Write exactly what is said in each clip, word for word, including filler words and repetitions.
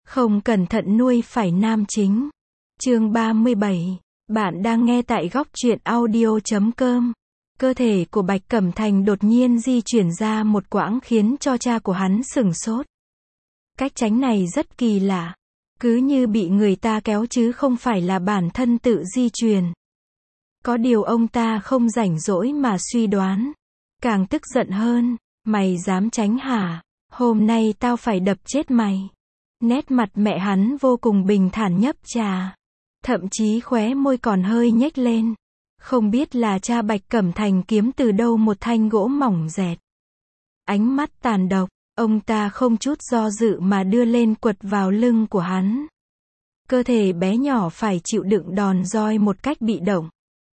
Không cẩn thận nuôi phải nam chính. Chương ba mươi bảy. Bạn đang nghe tại góc truyện audio chấm com. Cơ thể của Bạch Cẩm Thành đột nhiên di chuyển ra một quãng khiến cho cha của hắn sửng sốt. Cách tránh này rất kỳ lạ. Cứ như bị người ta kéo chứ không phải là bản thân tự di chuyển. Có điều ông ta không rảnh rỗi mà suy đoán. Càng tức giận hơn. Mày dám tránh hả? Hôm nay tao phải đập chết mày. Nét mặt mẹ hắn vô cùng bình thản nhấp trà. Thậm chí khóe môi còn hơi nhếch lên. Không biết là cha Bạch Cẩm Thành kiếm từ đâu một thanh gỗ mỏng dẹt. Ánh mắt tàn độc, ông ta không chút do dự mà đưa lên quật vào lưng của hắn. Cơ thể bé nhỏ phải chịu đựng đòn roi một cách bị động.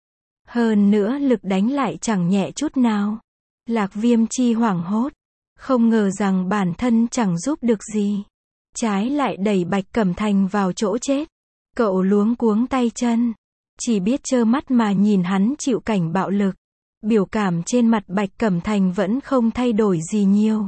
Hơn nữa lực đánh lại chẳng nhẹ chút nào. Lạc Viêm Chi hoảng hốt. Không ngờ rằng bản thân chẳng giúp được gì. Trái lại đẩy Bạch Cẩm Thành vào chỗ chết. Cậu luống cuống tay chân. Chỉ biết trơ mắt mà nhìn hắn chịu cảnh bạo lực. Biểu cảm trên mặt Bạch Cẩm Thành vẫn không thay đổi gì nhiều.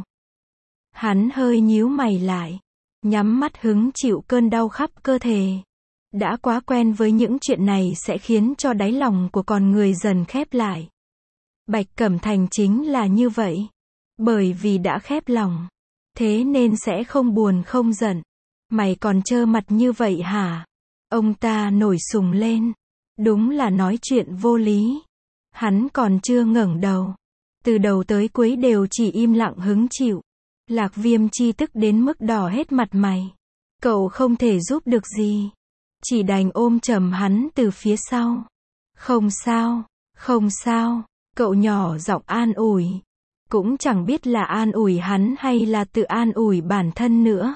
Hắn hơi nhíu mày lại. Nhắm mắt hứng chịu cơn đau khắp cơ thể. Đã quá quen với những chuyện này sẽ khiến cho đáy lòng của con người dần khép lại. Bạch Cẩm Thành chính là như vậy. Bởi vì đã khép lòng. Thế nên sẽ không buồn không giận. Mày còn trơ mặt như vậy hả? Ông ta nổi sùng lên. Đúng là nói chuyện vô lý. Hắn còn chưa ngẩng đầu. Từ đầu tới cuối đều chỉ im lặng hứng chịu. Lạc Viêm Chi tức đến mức đỏ hết mặt mày. Cậu không thể giúp được gì. Chỉ đành ôm chầm hắn từ phía sau. Không sao, không sao. Cậu nhỏ giọng an ủi. Cũng chẳng biết là an ủi hắn hay là tự an ủi bản thân nữa.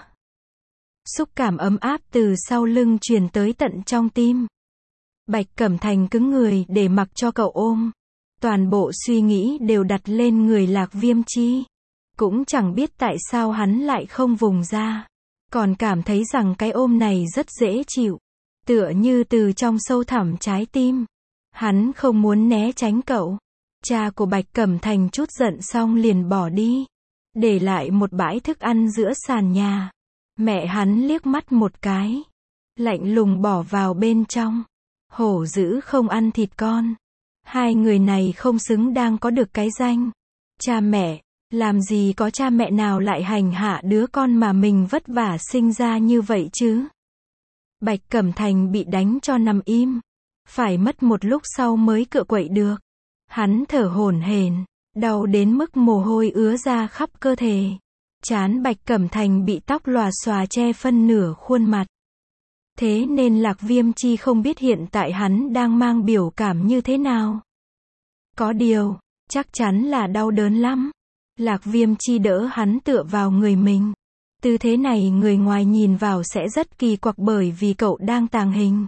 Xúc cảm ấm áp từ sau lưng truyền tới tận trong tim. Bạch Cẩm Thành cứng người để mặc cho cậu ôm. Toàn bộ suy nghĩ đều đặt lên người Lạc Viêm Chi. Cũng chẳng biết tại sao hắn lại không vùng ra. Còn cảm thấy rằng cái ôm này rất dễ chịu. Tựa như từ trong sâu thẳm trái tim. Hắn không muốn né tránh cậu. Cha của Bạch Cẩm Thành chút giận xong liền bỏ đi. Để lại một bãi thức ăn giữa sàn nhà. Mẹ hắn liếc mắt một cái. Lạnh lùng bỏ vào bên trong. Hổ dữ không ăn thịt con. Hai người này không xứng đang có được cái danh. Cha mẹ, làm gì có cha mẹ nào lại hành hạ đứa con mà mình vất vả sinh ra như vậy chứ? Bạch Cẩm Thành bị đánh cho nằm im. Phải mất một lúc sau mới cựa quậy được. Hắn thở hổn hển, đau đến mức mồ hôi ứa ra khắp cơ thể. Trán Bạch Cẩm Thành bị tóc lòa xòa che phân nửa khuôn mặt. Thế nên Lạc Viêm Chi không biết hiện tại hắn đang mang biểu cảm như thế nào. Có điều, chắc chắn là đau đớn lắm. Lạc Viêm Chi đỡ hắn tựa vào người mình. Tư thế này người ngoài nhìn vào sẽ rất kỳ quặc bởi vì cậu đang tàng hình.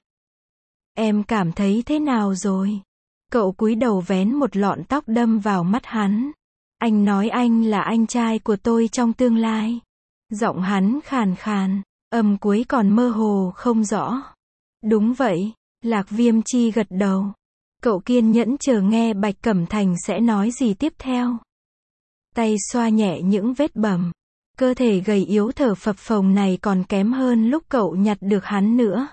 Em cảm thấy thế nào rồi? Cậu cúi đầu vén một lọn tóc đâm vào mắt hắn. Anh nói anh là anh trai của tôi trong tương lai. Giọng hắn khàn khàn, âm cuối còn mơ hồ không rõ. Đúng vậy, Lạc Viêm Chi gật đầu. Cậu kiên nhẫn chờ nghe Bạch Cẩm Thành sẽ nói gì tiếp theo. Tay xoa nhẹ những vết bầm. Cơ thể gầy yếu thở phập phồng này còn kém hơn lúc cậu nhặt được hắn nữa.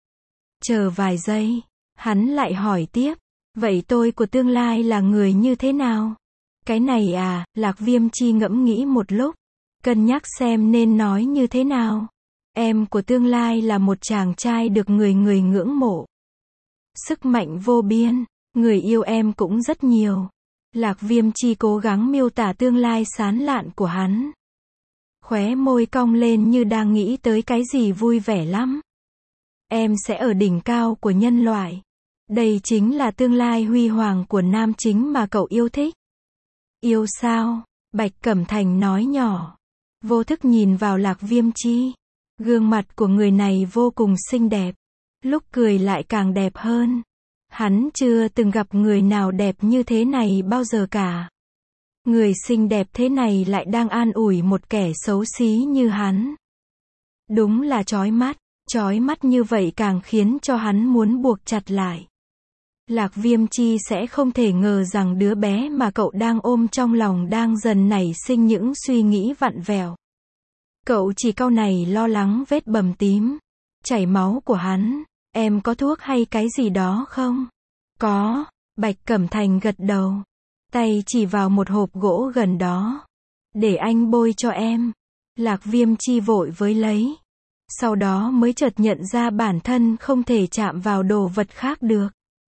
Chờ vài giây, hắn lại hỏi tiếp. Vậy tôi của tương lai là người như thế nào? Cái này à, Lạc Viêm Chi ngẫm nghĩ một lúc. Cân nhắc xem nên nói như thế nào. Em của tương lai là một chàng trai được người người ngưỡng mộ. Sức mạnh vô biên, người yêu em cũng rất nhiều. Lạc Viêm Chi cố gắng miêu tả tương lai sáng lạn của hắn. Khóe môi cong lên như đang nghĩ tới cái gì vui vẻ lắm. Em sẽ ở đỉnh cao của nhân loại. Đây chính là tương lai huy hoàng của nam chính mà cậu yêu thích. Yêu sao? Bạch Cẩm Thành nói nhỏ. Vô thức nhìn vào Lạc Viêm Chi. Gương mặt của người này vô cùng xinh đẹp. Lúc cười lại càng đẹp hơn. Hắn chưa từng gặp người nào đẹp như thế này bao giờ cả. Người xinh đẹp thế này lại đang an ủi một kẻ xấu xí như hắn. Đúng là chói mắt. Chói mắt như vậy càng khiến cho hắn muốn buộc chặt lại. Lạc Viêm Chi sẽ không thể ngờ rằng đứa bé mà cậu đang ôm trong lòng đang dần nảy sinh những suy nghĩ vặn vẹo. Cậu chỉ cau này lo lắng vết bầm tím, chảy máu của hắn. Em có thuốc hay cái gì đó không? Có, Bạch Cẩm Thành gật đầu. Tay chỉ vào một hộp gỗ gần đó. Để anh bôi cho em. Lạc Viêm Chi vội với lấy. Sau đó mới chợt nhận ra bản thân không thể chạm vào đồ vật khác được.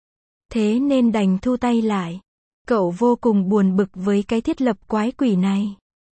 Thế nên đành thu tay lại. Cậu vô cùng buồn bực với cái thiết lập quái quỷ này.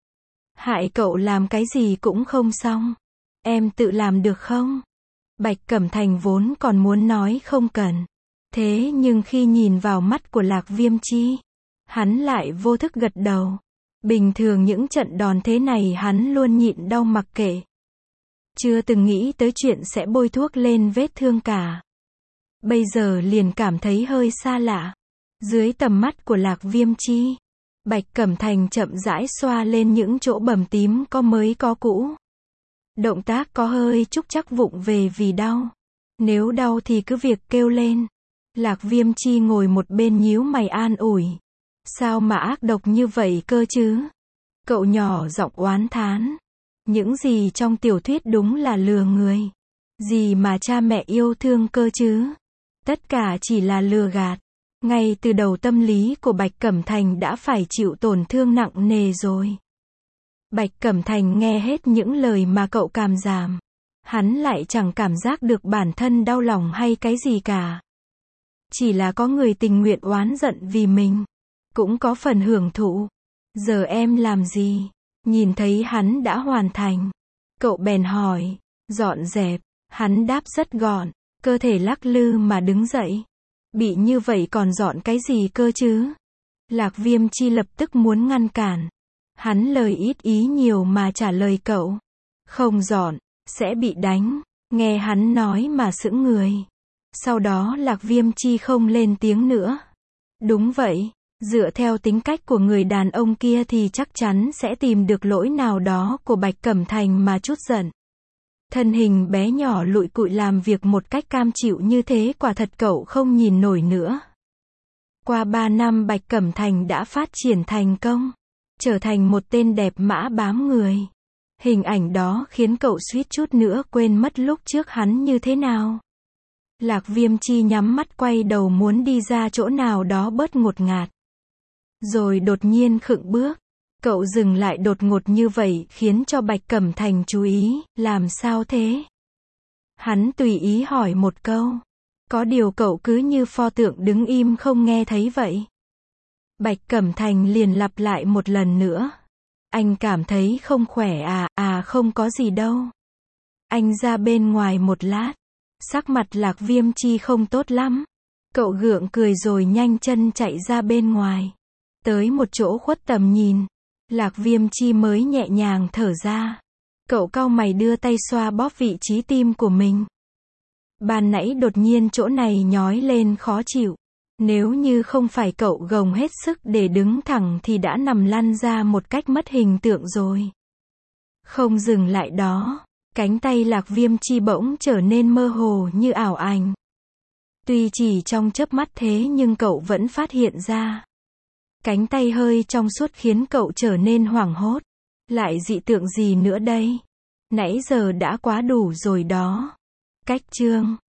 Hại cậu làm cái gì cũng không xong. Em tự làm được không? Bạch Cẩm Thành vốn còn muốn nói không cần. Thế nhưng khi nhìn vào mắt của Lạc Viêm Chi, hắn lại vô thức gật đầu. Bình thường những trận đòn thế này hắn luôn nhịn đau mặc kệ. Chưa từng nghĩ tới chuyện sẽ bôi thuốc lên vết thương cả. Bây giờ liền cảm thấy hơi xa lạ. Dưới tầm mắt của Lạc Viêm Chi, Bạch Cẩm Thành chậm rãi xoa lên những chỗ bầm tím có mới có cũ. Động tác có hơi trúc chắc vụng về vì đau. Nếu đau thì cứ việc kêu lên. Lạc Viêm Chi ngồi một bên nhíu mày an ủi. Sao mà ác độc như vậy cơ chứ? Cậu nhỏ giọng oán thán. Những gì trong tiểu thuyết đúng là lừa người. Gì mà cha mẹ yêu thương cơ chứ? Tất cả chỉ là lừa gạt. Ngay từ đầu tâm lý của Bạch Cẩm Thành đã phải chịu tổn thương nặng nề rồi. Bạch Cẩm Thành nghe hết những lời mà cậu cảm giảm. Hắn lại chẳng cảm giác được bản thân đau lòng hay cái gì cả. Chỉ là có người tình nguyện oán giận vì mình. Cũng có phần hưởng thụ. Giờ em làm gì? Nhìn thấy hắn đã hoàn thành. Cậu bèn hỏi. Dọn dẹp. Hắn đáp rất gọn. Cơ thể lắc lư mà đứng dậy. Bị như vậy còn dọn cái gì cơ chứ? Lạc Viêm Chi lập tức muốn ngăn cản. Hắn lời ít ý nhiều mà trả lời cậu. Không dọn, sẽ bị đánh. Nghe hắn nói mà sững người. Sau đó Lạc Viêm Chi không lên tiếng nữa. Đúng vậy, dựa theo tính cách của người đàn ông kia thì chắc chắn sẽ tìm được lỗi nào đó của Bạch Cẩm Thành mà trút giận. Thân hình bé nhỏ lụi cụi làm việc một cách cam chịu như thế quả thật cậu không nhìn nổi nữa. Qua ba năm Bạch Cẩm Thành đã phát triển thành công. Trở thành một tên đẹp mã bám người. Hình ảnh đó khiến cậu suýt chút nữa quên mất lúc trước hắn như thế nào. Lạc Viêm Chi nhắm mắt quay đầu muốn đi ra chỗ nào đó bớt ngột ngạt. Rồi đột nhiên khựng bước. Cậu dừng lại đột ngột như vậy khiến cho Bạch Cẩm Thành chú ý, làm sao thế? Hắn tùy ý hỏi một câu. Có điều cậu cứ như pho tượng đứng im không nghe thấy vậy. Bạch Cẩm Thành liền lặp lại một lần nữa. Anh cảm thấy không khỏe à, à không có gì đâu. Anh ra bên ngoài một lát. Sắc mặt Lạc Viêm Chi không tốt lắm. Cậu gượng cười rồi nhanh chân chạy ra bên ngoài. Tới một chỗ khuất tầm nhìn. Lạc Viêm Chi mới nhẹ nhàng thở ra. Cậu cau mày đưa tay xoa bóp vị trí tim của mình. Ban nãy đột nhiên chỗ này nhói lên khó chịu. Nếu như không phải cậu gồng hết sức để đứng thẳng thì đã nằm lăn ra một cách mất hình tượng rồi. Không dừng lại đó, cánh tay Lạc Viêm Chi bỗng trở nên mơ hồ như ảo ảnh. Tuy chỉ trong chớp mắt thế nhưng cậu vẫn phát hiện ra. Cánh tay hơi trong suốt khiến cậu trở nên hoảng hốt. Lại dị tượng gì nữa đây? Nãy giờ đã quá đủ rồi đó. Cách chương